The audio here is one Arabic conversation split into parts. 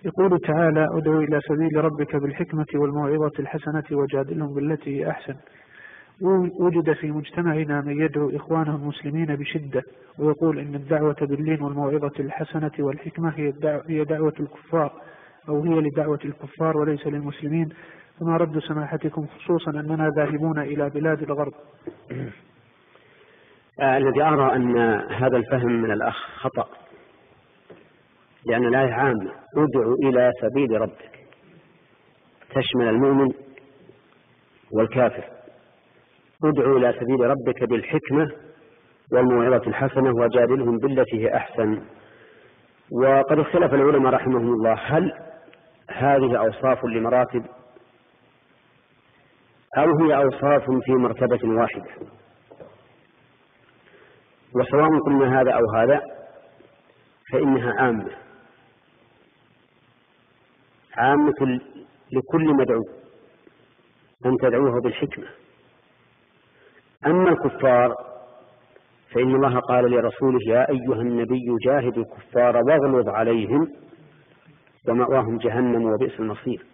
يقول تعالى: ادعو إلى سبيل ربك بالحكمة والموعظة الحسنة وجادلهم بالتي هي أحسن. وجد في مجتمعنا من يدعو إخوانه المسلمين بشدة ويقول إن الدعوة باللين والموعظة الحسنة والحكمة هي دعوة الكفار، أو هي لدعوة الكفار وليس للمسلمين. فما رد سماحتكم، خصوصا أننا ذاهبون إلى بلاد الغرب؟ الذي أرى أن هذا الفهم من الأخ خطأ، لأن الآية عامة: ادعو إلى سبيل ربك، تشمل المؤمن والكافر. ادعو إلى سبيل ربك بالحكمة والموعظة الحسنة وجادلهم بالتي هي أحسن. وقد اختلف العلماء رحمهم الله هل هذه أوصاف لمراتب أو هي أوصاف في مرتبة واحدة. وسواء قلنا هذا أو هذا فإنها عامة لكل مدعو أن تدعوه بالحكمة. أما الكفار فإن الله قال لرسوله: يا أيها النبي جاهد الكفار واغلظ عليهم ومأواهم جهنم وبئس المصير.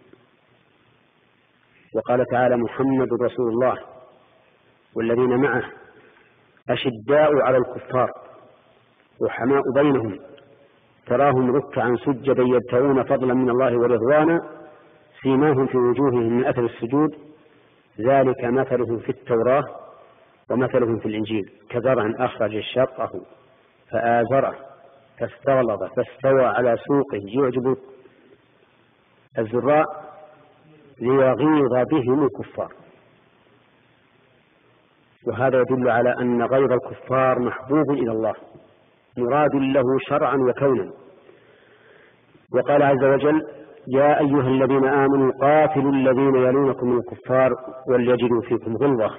وقال تعالى: محمد رسول الله والذين معه أشداء على الكفار رحماء بينهم تراهم ركعا سجدا يبتغون فضلا من الله ورضوانا سيماهم في وجوههم من أثر السجود ذلك مثلهم في التوراة ومثلهم في الإنجيل كزرع أخرج شطأه فآزره فاستغلظ فاستوى على سوقه يعجب الزراء ليغيظ بهم الكفار. وهذا يدل على أن غيظ الكفار محبوب إلى الله مراد له شرعا وكونا. وقال عز وجل: يا أيها الذين آمنوا قاتلوا الذين يلونكم من الكفار وليجدوا فيكم غلظة.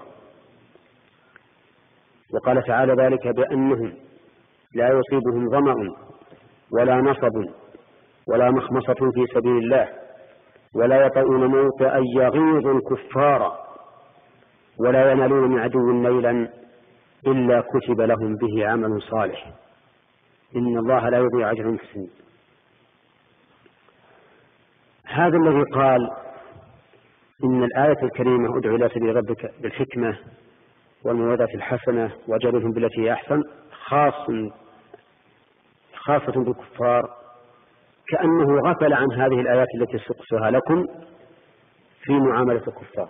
وقال تعالى ذلك بأنهم لا يصيبهم ظمأ ولا نصب ولا مخمصة في سبيل الله ولا يطؤون موطئا يغيظ الكفار ولا ينالون من عدو نيلا إلا كتب لهم به عمل صالح إن الله لا يضيع أجر المحسنين. هذا الذي قال إن الآية الكريمة ادع إلى سبيل ربك بالحكمة والموعظة الحسنة وجادلهم بالتي هي أحسن خاصة بالكفار، كأنه غفل عن هذه الآيات التي سقتها لكم في معاملة الكفار.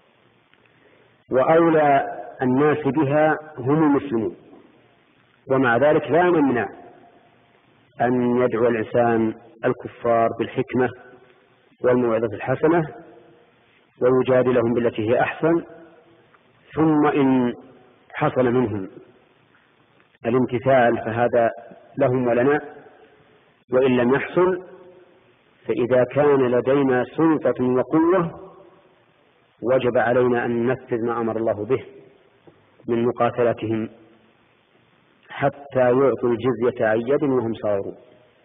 وأولى الناس بها هم المسلمون، ومع ذلك لا يمنع أن يدعو الإنسان الكفار بالحكمة والموعظة الحسنة ويجادلهم بالتي هي أحسن، ثم إن حصل منهم الامتثال فهذا لهم ولنا، وإن لم يحصل فإذا كان لدينا سلطة وقوة وجب علينا أن ننفذ ما أمر الله به من مقاتلتهم حتى يعطوا الجزية عن يد وهم صاغرون.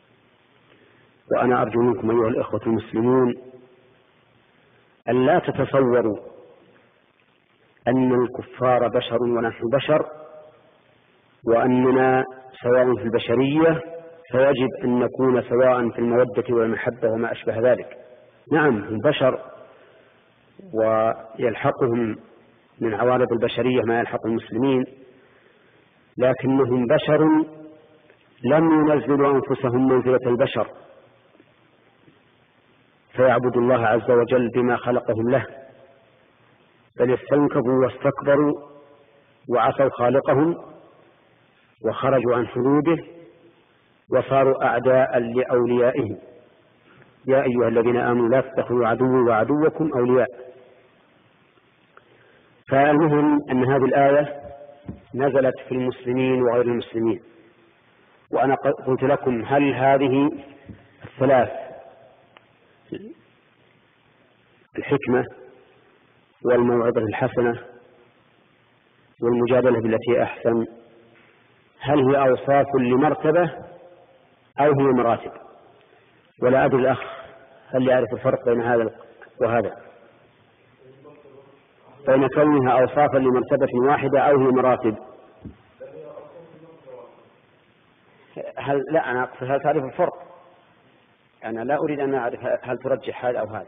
وأنا أرجو منكم أيها الإخوة المسلمون أن لا تتصوروا أن الكفار بشر ونحن بشر وأننا سواء في البشرية فيجب أن نكون سواء في المودة والمحبة وما أشبه ذلك. نعم هم بشر ويلحقهم من عوارض البشرية ما يلحق المسلمين، لكنهم بشر لم ينزلوا أنفسهم منزلة البشر فيعبدوا الله عز وجل بما خلقهم له، بل استنكبوا واستكبروا وعصوا خالقهم وخرجوا عن حدوده وصاروا أعداء لأوليائهم. يا أيها الذين آمنوا لا تتخذوا عدوي وعدوكم أولياء. فالمهم أن هذه الآية نزلت في المسلمين وغير المسلمين. وأنا قلت لكم هل هذه الثلاث الحكمة والموعظة الحسنة والمجادلة بالتي أحسن هل هي أوصاف لمرتبة أو هي مراتب؟ ولا أدري الأخ هل يعرف الفرق بين هذا وهذا، بين كونها أوصافا لمرتبة واحدة أو هي مراتب؟ هل لا أنا أقصد هل تعرف الفرق؟ أنا لا أريد أن أعرف هل ترجح هذا أو هذا.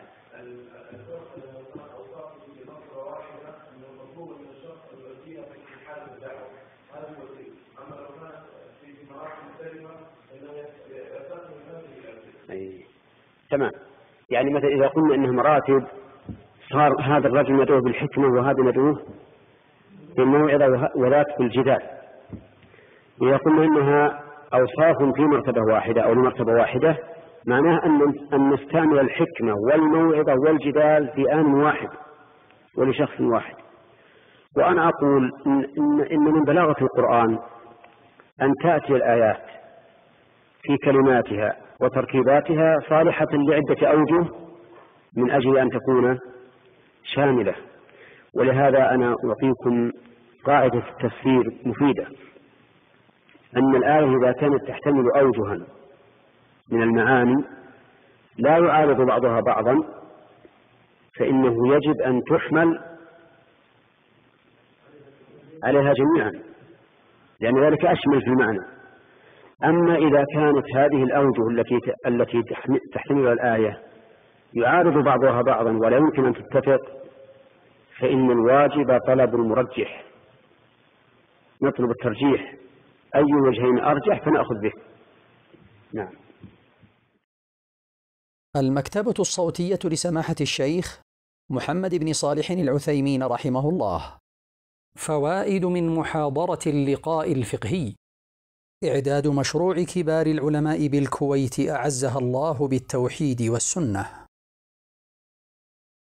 تمام. يعني مثلا إذا قلنا إنها مراتب، صار هذا الرجل ندعوه بالحكمة وهذا ندعوه بالموعظة وذاك بالجدال. إذا قلنا إنها أوصاف في مرتبة واحدة أو لمرتبة واحدة، معناه أن نستعمل الحكمة والموعظة والجدال في آن واحد ولشخص واحد. وأنا أقول إن من بلاغة القرآن أن تأتي الآيات في كلماتها وتركيباتها صالحة لعدة أوجه من أجل أن تكون شاملة. ولهذا أنا أعطيكم قاعدة التفسير مفيدة، أن الآية إذا كانت تحتمل أوجها من المعاني لا يعارض بعضها بعضا فإنه يجب أن تحمل عليها جميعا، لأن ذلك أشمل في المعنى. أما إذا كانت هذه الأوجه التي تحتمل الآية يعارض بعضها بعضا ولا يمكن أن تتفق، فإن الواجب طلب المرجح، نطلب الترجيح، أي وجهين أرجح فنأخذ به. نعم. المكتبة الصوتية لسماحة الشيخ محمد بن صالح العثيمين رحمه الله. فوائد من محاضرة اللقاء الفقهي. إعداد مشروع كبار العلماء بالكويت أعزها الله بالتوحيد والسنة.